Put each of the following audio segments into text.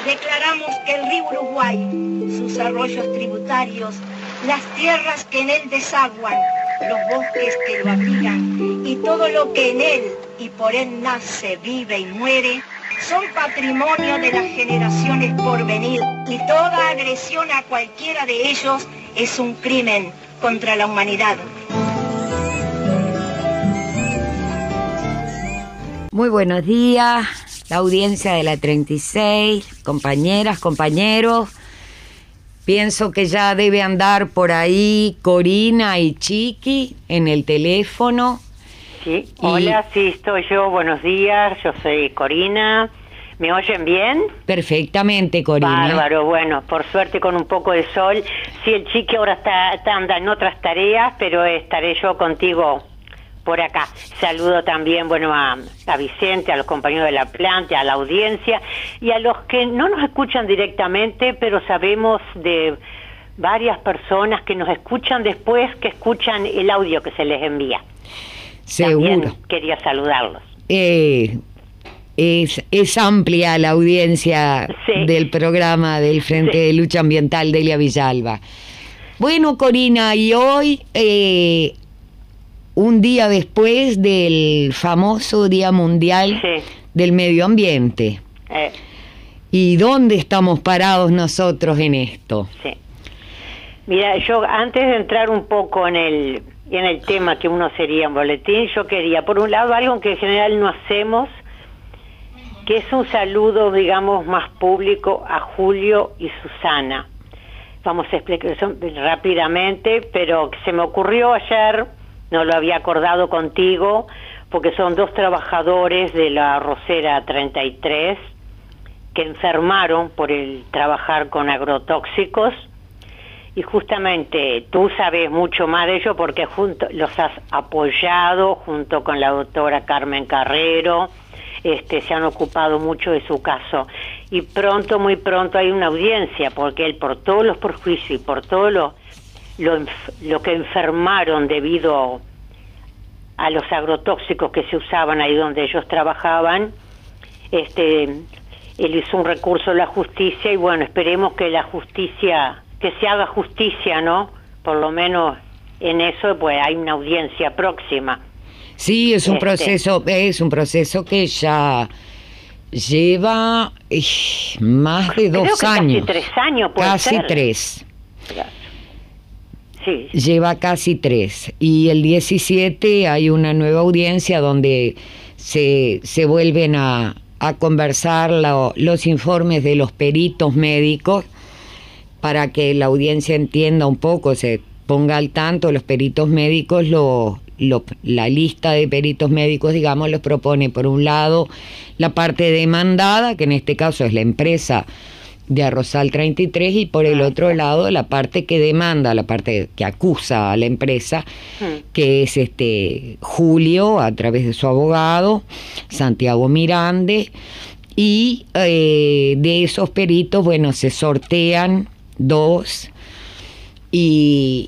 declaramos que el río Uruguay, sus arroyos tributarios, las tierras que en él desaguan, los bosques que lo abrigan y todo lo que en él y por él nace, vive y muere, son patrimonio de las generaciones por venir y toda agresión a cualquiera de ellos es un crimen contra la humanidad. Muy buenos días, la audiencia de la 36, compañeras, compañeros. Pienso que ya debe andar por ahí Corina y Chiqui en el teléfono. Sí, hola, sí, estoy yo, buenos días, yo soy Corina. ¿Me oyen bien? Perfectamente, Corina. Bárbaro, bueno, por suerte con un poco de sol. Sí, el Chiqui ahora anda en otras tareas, pero estaré yo contigo por acá. Saludo también, bueno, a Vicente, a los compañeros de la planta, a la audiencia y a los que no nos escuchan directamente, pero sabemos de varias personas que nos escuchan después, que escuchan el audio que se les envía. Seguro. También quería saludarlos. Es amplia la audiencia Sí. del programa del Frente de Lucha Ambiental Delia Villalba. Bueno, Corina, y hoy, un día después del famoso Día Mundial del Medio Ambiente. ¿Y dónde estamos parados nosotros en esto? Sí. Mira, yo antes de entrar un poco en el tema que uno sería un boletín, yo quería, por un lado, algo que en general no hacemos, que es un saludo, digamos, más público a Julio y Susana. Vamos a explicar eso rápidamente, pero se me ocurrió ayer, no lo había acordado contigo, porque son dos trabajadores de la Arrocera 33 que enfermaron por el trabajar con agrotóxicos. Y justamente tú sabes mucho más de ello porque los has apoyado junto con la doctora Carmen Carrero, se han ocupado mucho de su caso. Y pronto, muy pronto hay una audiencia porque él, por todos los perjuicios y por todo lo que enfermaron debido a los agrotóxicos que se usaban ahí donde ellos trabajaban, él hizo un recurso a la justicia y bueno, esperemos que que se haga justicia, ¿no? Por lo menos en eso, pues hay una audiencia próxima. Sí, es un proceso que ya lleva más de 2 años. Casi 3 años, puede casi ser. 3. Claro. Sí. Lleva casi 3. Y el 17 hay una nueva audiencia donde se vuelven a conversar los informes de los peritos médicos para que la audiencia entienda un poco, se ponga al tanto. Los peritos médicos, la lista de peritos médicos, digamos, los propone por un lado la parte demandada, que en este caso es la empresa de Arrozal 33, y por el otro lado la parte que demanda, la parte que acusa a la empresa, que es Julio, a través de su abogado, Santiago Mirande, y de esos peritos, bueno, se sortean 2 y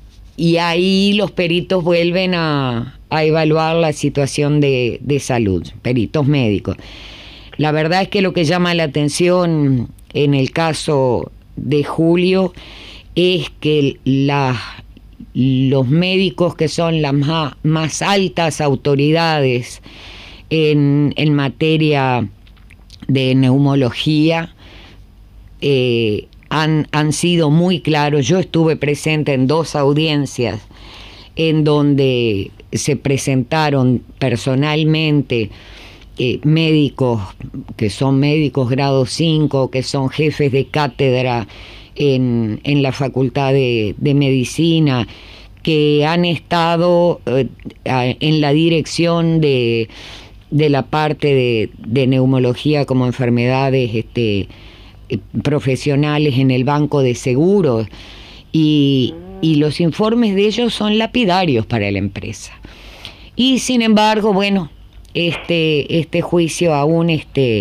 ahí los peritos vuelven a evaluar la situación de salud, peritos médicos. La verdad es que lo que llama la atención en el caso de Julio es que los médicos que son las más altas autoridades en materia de neumología han sido muy claros. Yo estuve presente en 2 audiencias en donde se presentaron personalmente médicos que son médicos grado 5, que son jefes de cátedra en la Facultad de Medicina, que han estado en la dirección de la parte de neumología como enfermedades profesionales en el Banco de Seguros, y los informes de ellos son lapidarios para la empresa. Y sin embargo, bueno, este juicio aún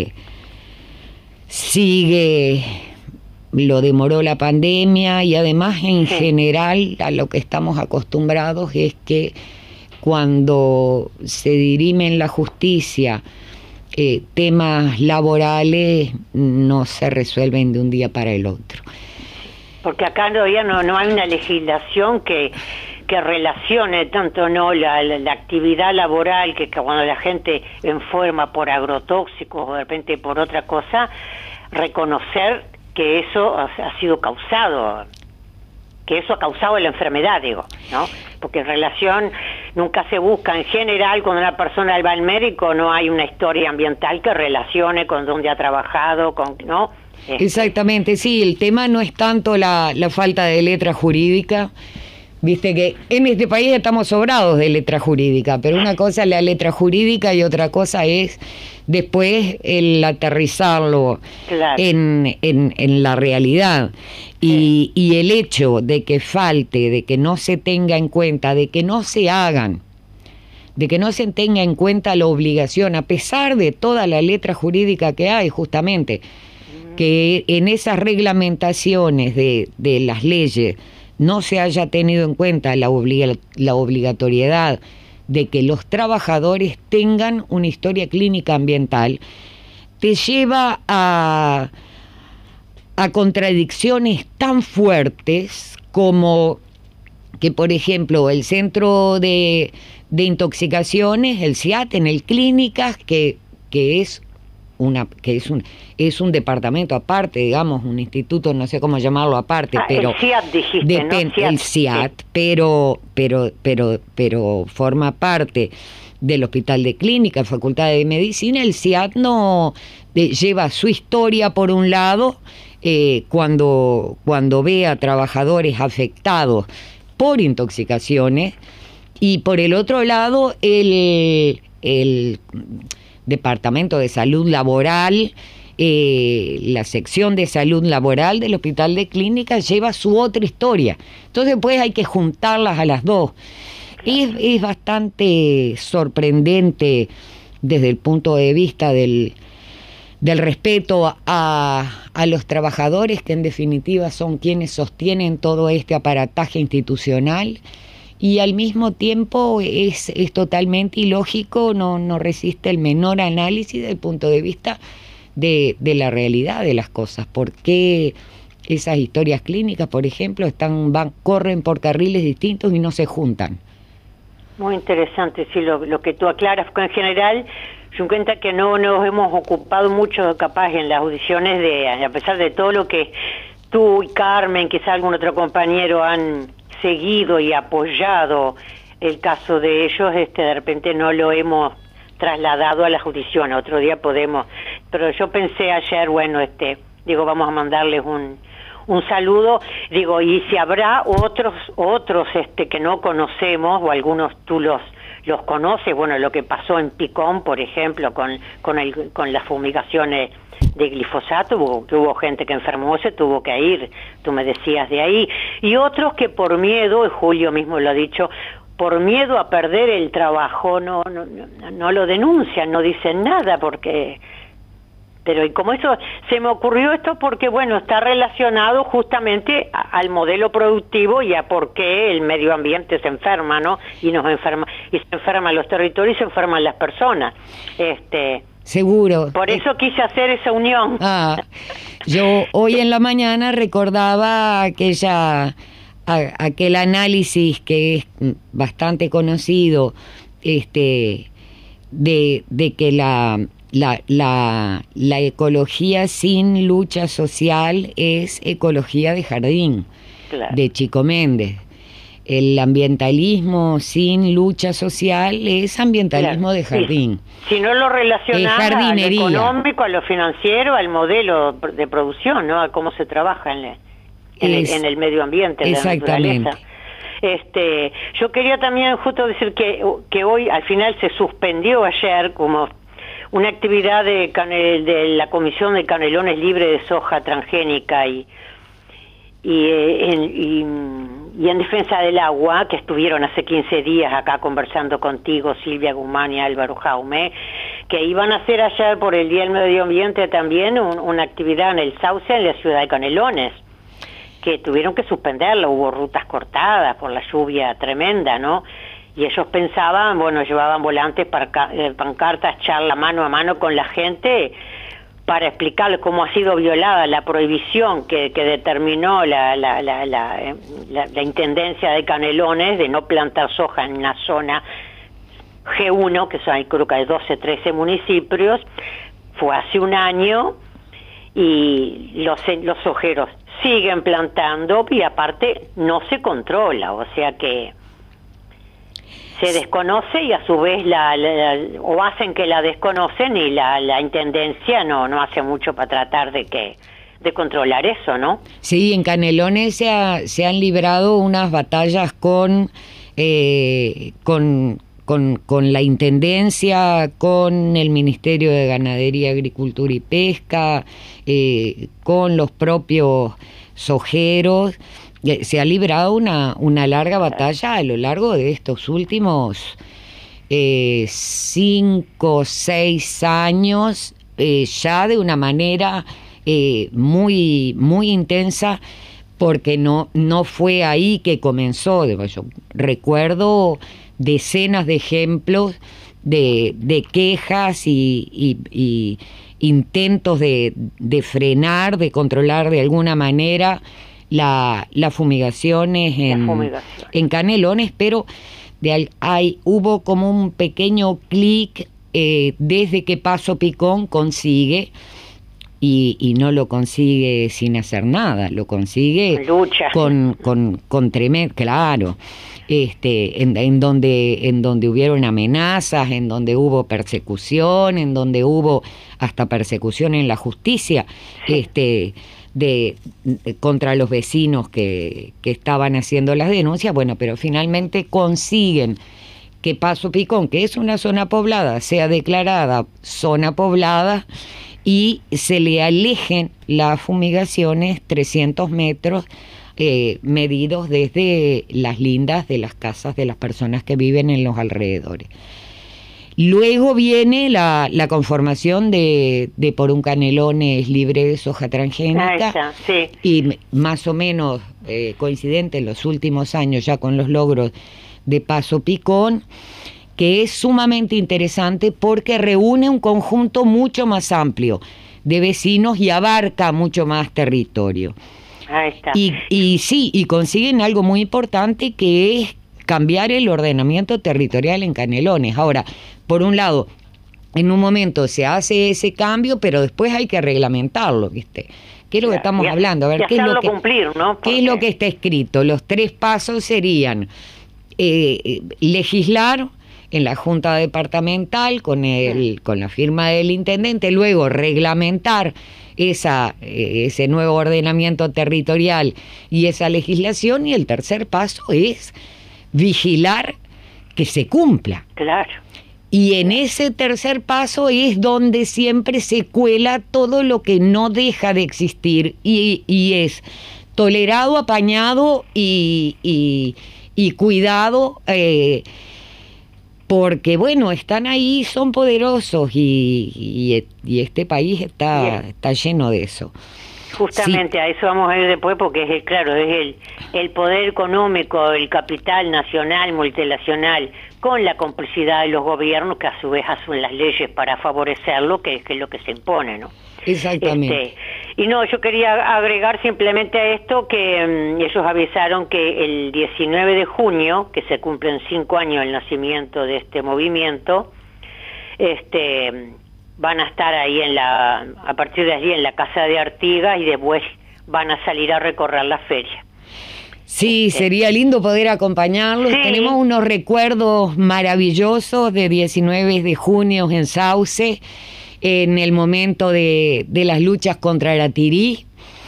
sigue, lo demoró la pandemia, y además en general a lo que estamos acostumbrados es que cuando se dirime en la justicia temas laborales no se resuelven de un día para el otro. Porque acá todavía no hay una legislación que relacione tanto la actividad laboral, que cuando la gente enferma por agrotóxicos o de repente por otra cosa, reconocer que eso ha sido causado, que eso ha causado la enfermedad, digo, ¿no? Porque en relación nunca se busca, en general, cuando una persona va al médico no hay una historia ambiental que relacione con dónde ha trabajado, ¿no? Exactamente, sí, el tema no es tanto la falta de letra jurídica. Viste que en este país estamos sobrados de letra jurídica, pero una cosa es la letra jurídica y otra cosa es después el aterrizarlo, claro, en la realidad. Y el hecho de que falte, de que no se tenga en cuenta, de que no se hagan, de que no se tenga en cuenta la obligación, a pesar de toda la letra jurídica que hay, justamente, que en esas reglamentaciones de las leyes no se haya tenido en cuenta la obligatoriedad de que los trabajadores tengan una historia clínica ambiental, te lleva a contradicciones tan fuertes como que, por ejemplo, el centro de intoxicaciones, el CIAT, en el Clínicas, que es un departamento aparte, digamos, un instituto, no sé cómo llamarlo aparte, pero el CIAT dijiste, ¿no? El CIAT, sí. pero forma parte del Hospital de Clínica, Facultad de Medicina. El CIAT no lleva su historia por un lado, cuando ve a trabajadores afectados por intoxicaciones, y por el otro lado el Departamento de Salud Laboral, la sección de salud laboral del Hospital de Clínicas lleva su otra historia. Entonces pues hay que juntarlas a las dos. Es bastante sorprendente desde el punto de vista del respeto a los trabajadores, que en definitiva son quienes sostienen todo este aparataje institucional. Y al mismo tiempo es totalmente ilógico, no resiste el menor análisis desde el punto de vista de la realidad de las cosas. ¿Por qué esas historias clínicas, por ejemplo, corren por carriles distintos y no se juntan? Muy interesante, sí, lo que tú aclaras, porque en general yo me cuenta que no nos hemos ocupado mucho, capaz, en las audiciones, a pesar de todo lo que tú y Carmen, quizá algún otro compañero han seguido y apoyado el caso de ellos, de repente no lo hemos trasladado a las audiciones. Otro día podemos, pero yo pensé ayer, bueno, vamos a mandarles un saludo, y si habrá otros que no conocemos, o algunos tú los conoces, bueno, lo que pasó en Picón, por ejemplo, con las fumigaciones de glifosato, que hubo gente que enfermó, se tuvo que ir, tú me decías de ahí, y otros que por miedo, y Julio mismo lo ha dicho, por miedo a perder el trabajo no lo denuncian, no dicen nada, pero y como eso se me ocurrió esto porque bueno, está relacionado justamente al modelo productivo y a por qué el medio ambiente se enferma, ¿no? Y se enferman los territorios y se enferman las personas. Seguro. Por eso quise hacer esa unión. Yo hoy en la mañana recordaba aquel análisis que es bastante conocido, de que la ecología sin lucha social es ecología de jardín, claro, de Chico Méndez. El ambientalismo sin lucha social es ambientalismo, claro, de jardín. Sí. Si no lo relacionamos a lo económico, a lo financiero, al modelo de producción, ¿no? A cómo se trabaja en el medio ambiente, en exactamente. La naturaleza. Yo quería también justo decir que hoy al final se suspendió ayer como una actividad de la Comisión de Canelones Libres de Soja Transgénica y en defensa del agua, que estuvieron hace 15 días acá conversando contigo, Silvia Guzmán y Álvaro Jaume, que iban a hacer ayer por el Día del Medio Ambiente también una actividad en el Sauce, en la ciudad de Canelones, que tuvieron que suspenderla, hubo rutas cortadas por la lluvia tremenda, ¿no? Y ellos pensaban, bueno, llevaban volantes, pancartas, charla mano a mano con la gente para explicarles cómo ha sido violada la prohibición que determinó la Intendencia de Canelones de no plantar soja en una zona G1, que son, creo que hay 12, 13 municipios. Fue hace un año y los sojeros siguen plantando y aparte no se controla, o sea que se desconoce y a su vez o hacen que la desconocen y la intendencia no hace mucho para tratar de controlar eso, ¿no? Sí, en Canelones se han librado unas batallas con la Intendencia, con el Ministerio de Ganadería, Agricultura y Pesca, con los propios sojeros. Se ha librado una larga batalla a lo largo de estos últimos 5 o 6 años, ya de una manera muy, muy intensa, porque no fue ahí que comenzó. Yo recuerdo decenas de ejemplos de quejas y intentos de frenar, de controlar de alguna manera las fumigaciones en Canelones, pero hubo como un pequeño clic desde que Paso Picón consigue, y no lo consigue sin hacer nada, lo consigue lucha con tremendo, claro, en donde hubieron amenazas, en donde hubo persecución, en donde hubo hasta persecución en la justicia, contra los vecinos que estaban haciendo las denuncias. Bueno, pero finalmente consiguen que Paso Picón, que es una zona poblada, sea declarada zona poblada y se le alejen las fumigaciones 300 metros medidos desde las lindas de las casas de las personas que viven en los alrededores. Luego viene la conformación de Por un Canelones libre de soja transgénica, sí. Y más o menos coincidente en los últimos años ya con los logros de Paso Picón, que es sumamente interesante porque reúne un conjunto mucho más amplio de vecinos y abarca mucho más territorio. Ahí está. Y consiguen algo muy importante, que es cambiar el ordenamiento territorial en Canelones. Ahora, por un lado, en un momento se hace ese cambio, pero después hay que reglamentarlo, ¿viste? ¿Qué es lo que estamos hablando? A ver, ¿qué es lo que cumplir, ¿no? ¿Qué es lo que está escrito? Los 3 pasos serían legislar en la Junta Departamental con la firma del intendente, luego reglamentar ese nuevo ordenamiento territorial y esa legislación, y el tercer paso es vigilar que se cumpla. Claro. Y en ese tercer paso es donde siempre se cuela todo lo que no deja de existir y es tolerado, apañado y cuidado, porque bueno, están ahí, son poderosos y este país está lleno de eso. Justamente sí. A eso vamos a ir después, porque es el poder económico, el capital nacional, multinacional, con la complicidad de los gobiernos, que a su vez hacen las leyes para favorecerlo, que es lo que se impone, ¿no? Exactamente. Y no, yo quería agregar simplemente a esto que ellos avisaron que el 19 de junio, que se cumplen 5 años del nacimiento de este movimiento, van a estar ahí a partir de allí en la Casa de Artigas, y después van a salir a recorrer la feria. Sí, sería lindo poder acompañarlos. Sí. Tenemos unos recuerdos maravillosos de 19 de junio en Sauce, en el momento de las luchas contra la tirí.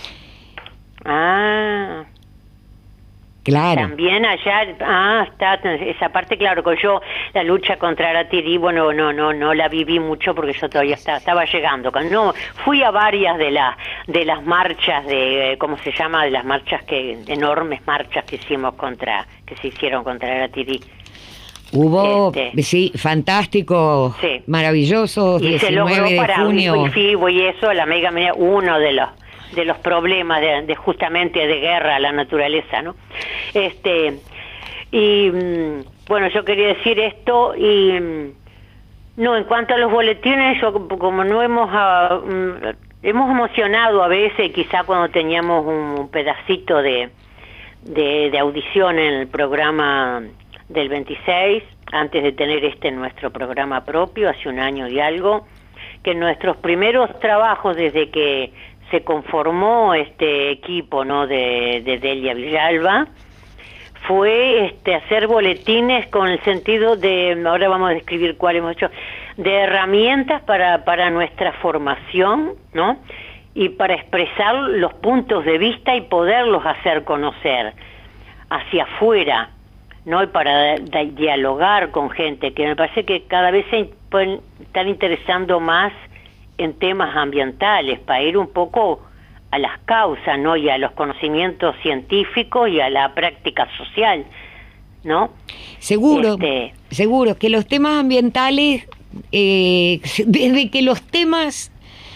Ah, claro. También allá, está esa parte, claro, que yo la lucha contra la tirí, bueno, no la viví mucho porque yo todavía estaba llegando. No, fui a varias de las marchas ¿cómo se llama? De las marchas enormes marchas que se hicieron contra la tirí. Hubo, sí, fantástico, sí, maravilloso, y 19 se logró de junio. Y eso, la mega media, uno de los problemas de justamente de guerra a la naturaleza, ¿no? Y Bueno, yo quería decir esto y no, en cuanto a los boletines, yo como no hemos emocionado a veces, quizá cuando teníamos un pedacito de audición en el programa del 26, antes de tener nuestro programa propio, hace un año y algo, que nuestros primeros trabajos desde que se conformó este equipo, ¿no?, de Delia Villalba, fue hacer boletines con el sentido de, ahora vamos a describir cuál hemos hecho, de herramientas para nuestra formación, ¿no?, y para expresar los puntos de vista y poderlos hacer conocer hacia afuera, ¿no?, y para dialogar con gente, que me parece que cada vez se están interesando más en temas ambientales, para ir un poco a las causas, ¿no?, y a los conocimientos científicos y a la práctica social, ¿no? Seguro que los temas ambientales, desde que los temas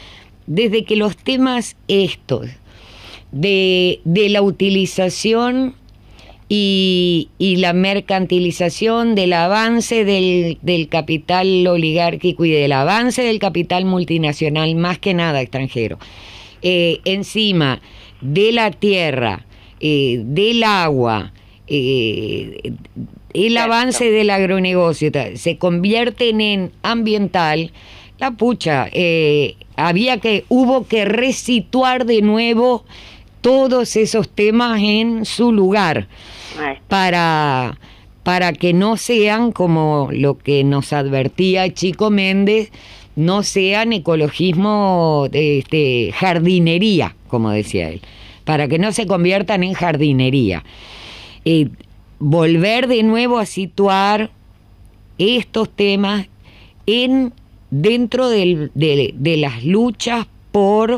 estos de la utilización y la mercantilización, del avance del capital oligárquico y del avance del capital multinacional, más que nada extranjero, encima de la tierra, del agua, el avance del agronegocio, se convierten en ambiental, la pucha, hubo que resituar de nuevo todos esos temas en su lugar, para que no sean, como lo que nos advertía Chico Méndez, no sean ecologismo de jardinería, como decía él, para que no se conviertan en jardinería. Volver de nuevo a situar estos temas dentro de las luchas por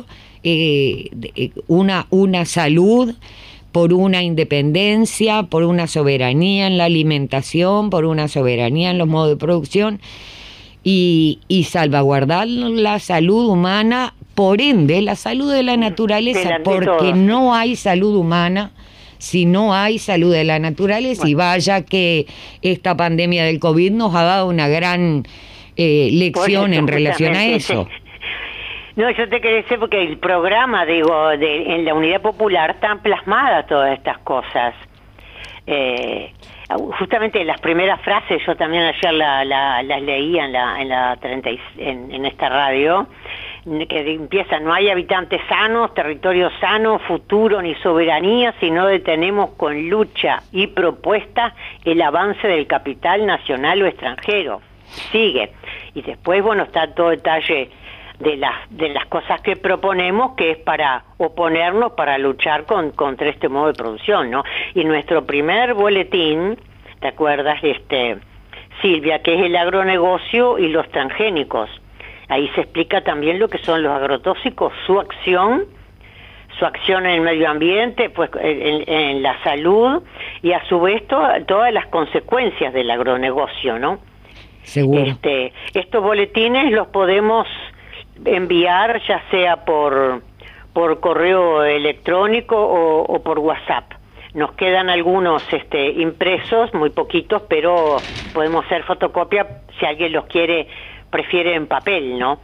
una salud, por una independencia, por una soberanía en la alimentación, por una soberanía en los modos de producción y salvaguardar la salud humana, por ende la salud de la naturaleza, porque no hay salud humana si no hay salud de la naturaleza. Bueno, y vaya que esta pandemia del COVID nos ha dado una gran lección en relación a eso. No, yo te quería decir porque el programa, en la Unidad Popular están plasmadas todas estas cosas. Justamente las primeras frases, yo también ayer las leí en esta radio, que empieza: no hay habitantes sanos, territorio sano, futuro ni soberanía si no detenemos con lucha y propuesta el avance del capital nacional o extranjero. Sigue. Y después, bueno, está todo detalle de las cosas que proponemos, que es para oponernos, para luchar contra este modo de producción, ¿no? Y nuestro primer boletín, ¿te acuerdas, Silvia?, que es el agronegocio y los transgénicos. Ahí se explica también lo que son los agrotóxicos, su acción en el medio ambiente, pues en la salud, y a su vez todas las consecuencias del agronegocio, ¿no? Seguro. Estos boletines los podemos enviar ya sea por correo electrónico o por WhatsApp. Nos quedan algunos impresos, muy poquitos, pero podemos hacer fotocopia si alguien los prefiere en papel, ¿no?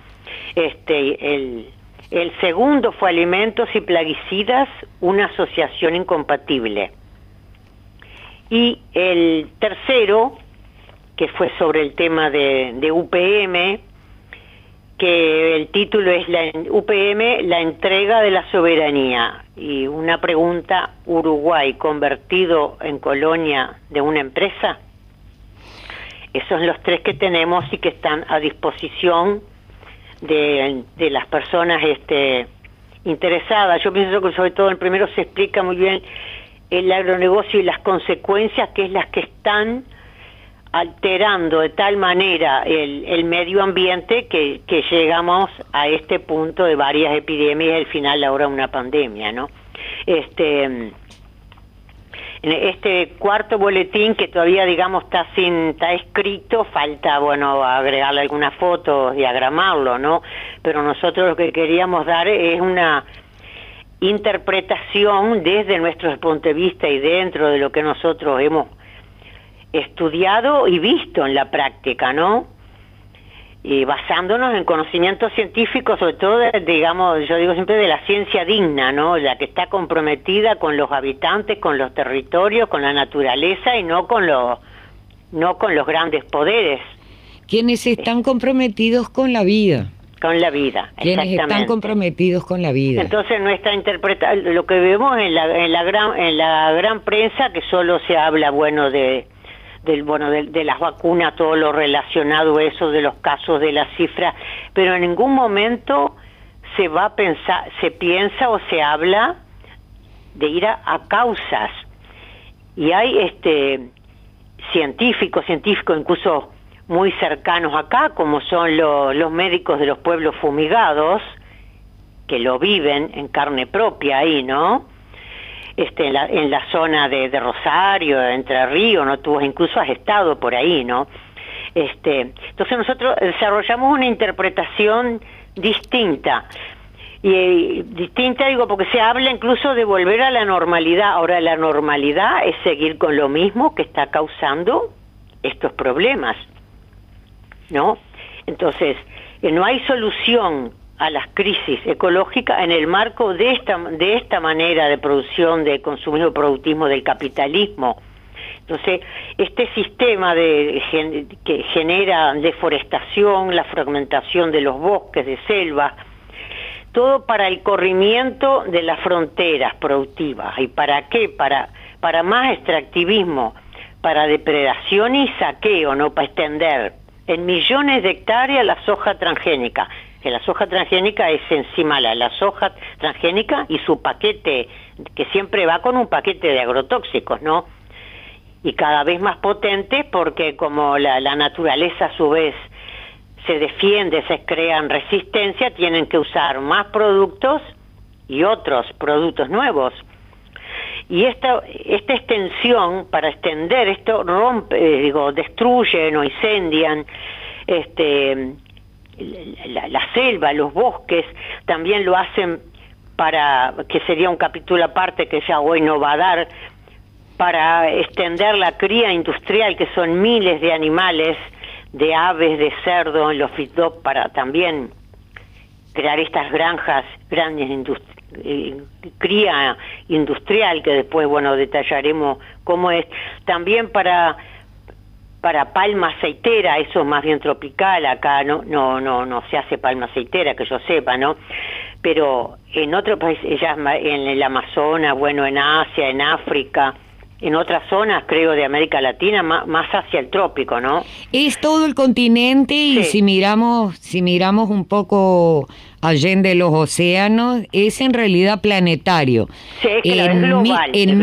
El segundo fue Alimentos y Plaguicidas, una asociación incompatible. Y el tercero, que fue sobre el tema de UPM, que el título es UPM, la entrega de la soberanía, y una pregunta: ¿Uruguay convertido en colonia de una empresa? Esos son los tres que tenemos y que están a disposición de las personas interesadas. Yo pienso que sobre todo el primero se explica muy bien el agronegocio y las consecuencias, que es las que están alterando de tal manera el medio ambiente que llegamos a este punto de varias epidemias y al final ahora una pandemia, ¿no? En este cuarto boletín, que todavía está escrito, falta, bueno, agregarle algunas fotos, diagramarlo, ¿no? Pero nosotros lo que queríamos dar es una interpretación desde nuestro punto de vista y dentro de lo que nosotros hemos estudiado y visto en la práctica, ¿no? Y basándonos en conocimientos científicos, sobre todo, digamos, yo digo siempre de la ciencia digna, ¿no? La que está comprometida con los habitantes, con los territorios, con la naturaleza y no con los grandes poderes. Quienes están comprometidos con la vida. Con la vida, quienes exactamente. Están comprometidos con la vida. Entonces nuestra interpretación, lo que vemos en la gran prensa, que solo se habla, bueno, de las vacunas, todo lo relacionado a eso, de los casos, de las cifras, pero en ningún momento se piensa o se habla de ir a causas. Y hay científicos incluso muy cercanos acá, como son los médicos de los pueblos fumigados, que lo viven en carne propia ahí, ¿no? En la zona de Rosario, Entre Ríos, ¿no? Tú incluso has estado por ahí, ¿no? Entonces nosotros desarrollamos una interpretación distinta. Y distinta, digo, porque se habla incluso de volver a la normalidad. Ahora, la normalidad es seguir con lo mismo que está causando estos problemas, ¿no? Entonces, no hay solución a las crisis ecológicas en el marco de esta manera de producción, de consumismo, productismo del capitalismo. Entonces, este sistema que genera deforestación, la fragmentación de los bosques, de selvas, todo para el corrimiento de las fronteras productivas. ¿Y para qué? Para más extractivismo, para depredación y saqueo, ¿no? Para extender en millones de hectáreas la soja transgénica, que la soja transgénica es encima la soja transgénica y su paquete, que siempre va con un paquete de agrotóxicos, ¿no? Y cada vez más potente, porque como la naturaleza a su vez se defiende, se crean resistencia, tienen que usar más productos y otros productos nuevos. Y esta extensión, para extender esto, destruyen o incendian la selva, los bosques, también lo hacen que sería un capítulo aparte que ya hoy no va a dar, para extender la cría industrial, que son miles de animales, de aves, de cerdo, en los feedlot, para también crear estas granjas grandes, cría industrial, que después, bueno, detallaremos cómo es. También para palma aceitera, eso es más bien tropical, acá no se hace palma aceitera, que yo sepa, ¿no? Pero en otros países, ya en el Amazonas, bueno, en Asia, en África, en otras zonas, creo, de América Latina, más hacia el trópico, ¿no? Es todo el continente y sí. si miramos un poco allende los océanos, es en realidad planetario. Sí, claro, es global. En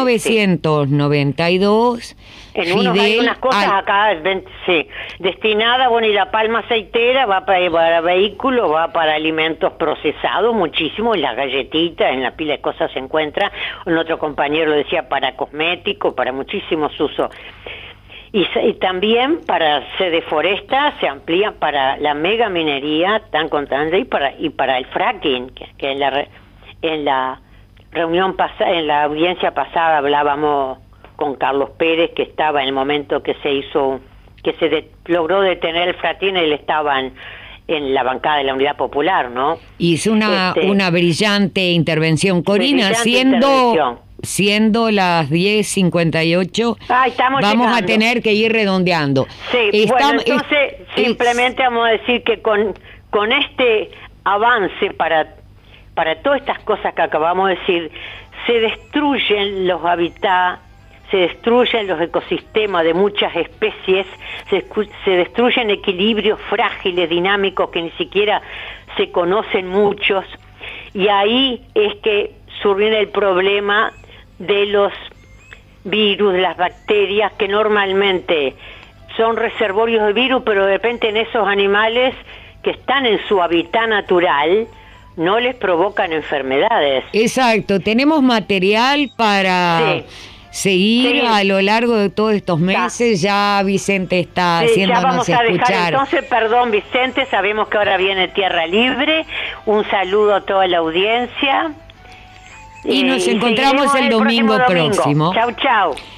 1992... hay unas cosas acá, sí, destinada, bueno, y la palma aceitera va para vehículos, va para alimentos procesados, muchísimo, en las galletitas, en la pila de cosas se encuentra, un otro compañero lo decía, para cosméticos, para muchísimos usos. Y también se deforesta, se amplía para la mega minería tan constante y para el fracking, que en la reunión pasada, en la audiencia pasada hablábamos con Carlos Pérez, que estaba en el momento que logró detener el fracking, él estaba en la bancada de la Unidad Popular, ¿no? Hizo una brillante intervención, Corina, siendo las 10:58, vamos a tener que ir redondeando. Sí, bueno, entonces simplemente vamos a decir que con este avance para todas estas cosas que acabamos de decir, se destruyen los hábitats, se destruyen los ecosistemas de muchas especies, se destruyen equilibrios frágiles, dinámicos, que ni siquiera se conocen muchos, y ahí es que surge el problema de los virus, de las bacterias, que normalmente son reservorios de virus, pero de repente en esos animales que están en su hábitat natural no les provocan enfermedades. Exacto, tenemos material para seguir a lo largo de todos estos meses. Ya Vicente está haciéndonos ya vamos a escuchar. Dejar, entonces, perdón, Vicente, sabemos que ahora viene Tierra Libre. Un saludo a toda la audiencia. Y nos encontramos el domingo próximo. Chau, chau.